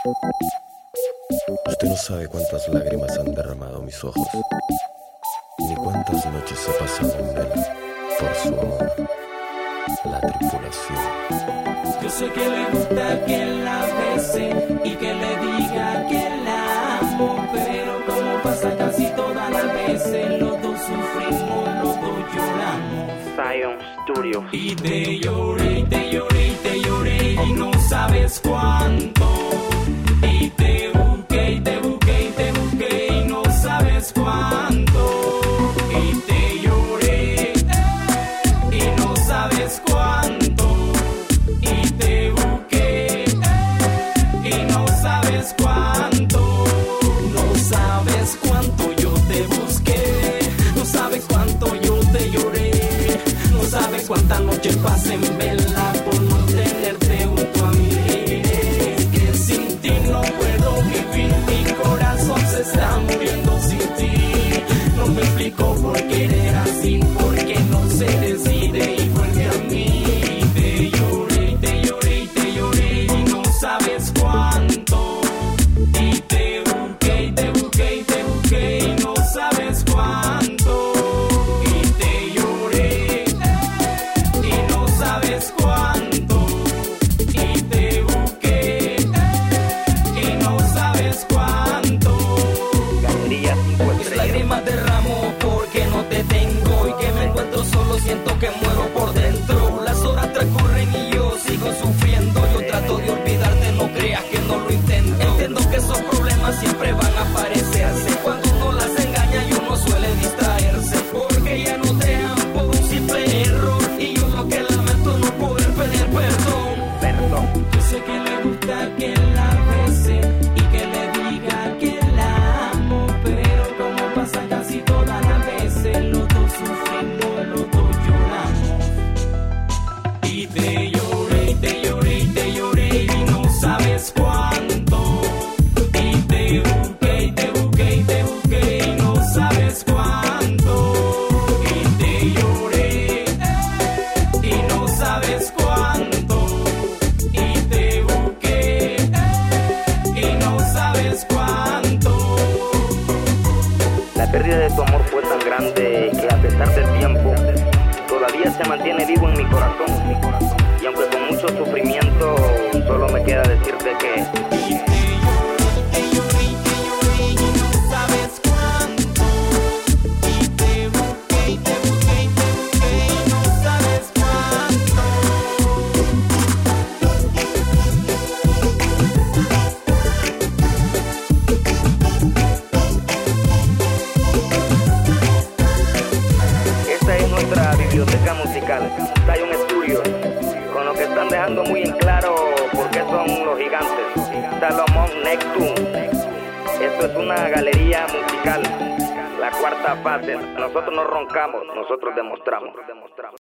Usted no sabe cuántas lágrimas han derramado mis ojos, ni cuántas noches he pasado en vela por su amor, la tripulación. Yo sé que le gusta que la bese y que le diga que la amo, pero como pasa casi todas las veces, los dos sufrimos, los dos lloramos. Zion Studio. Y te lloré, y te lloré, y te lloré, y no sabes cuánto. Y te busqué, y te busqué, y te busqué, y no sabes cuánto. Y te lloré, y no sabes cuánto. Y te busqué, y no sabes cuánto. No sabes cuánto yo te busqué, no sabes cuánto yo te lloré. No sabes cuántas noches pasé en vela por no tenerte junto a mí. Es que sin ti no puedo vivir, mi corazón se está muriendo sin ti. No me explico por qué eres así, porque no se decide igual que a mí. Te lloré, y te lloré, y te lloré, y no sabes cuánto. Y te busqué, y te busqué, y te busqué, y no sabes cuánto. Y te lloré, y no sabes cuánto. Y te busqué, y no sabes cuánto. Galería 5 Mis estrellas. lágrimas derramo porque no te tengo, y que me encuentro solo, siento que muero por dentro. Las horas transcurren y yo sigo sufriendo. Yo trato de olvidarte, no creas que no lo intento. Entiendo que esos problemas siempre van a aparecerse. Cuando uno las engaña y uno suele distraerse, porque ya no te aman por un simple error. Y yo lo que lamento no poder pedir perdón. Perdón. Yo sé que le gusta que la bese y que le diga que la amo, pero como pasa casi todas las veces, los dos sufrimos, los dos lloramos. Y te lloré, y te lloré, y te lloré, y no sabes cuánto. Y te busqué, y te busqué, y te busqué, y no sabes cuánto. Y te lloré, y no sabes cuánto. Y te busqué, y no sabes cuánto. La pérdida de tu amor fue tan grande que a pesar del tiempo todavía se mantiene vivo en mi corazón. Y aunque con mucho sufrimiento, solo me queda decirte que Y te lloré, y te lloré, y no sabes cuánto. Y te busqué, y te busqué, y te busqué, y no sabes cuánto. esta es nuestra biblioteca musical, Zion Studios, con lo que están dejando muy en claro por qué son los gigantes, Salomón, Neptune. Esto es una galería musical, la cuarta fase. Nosotros no roncamos, nosotros demostramos.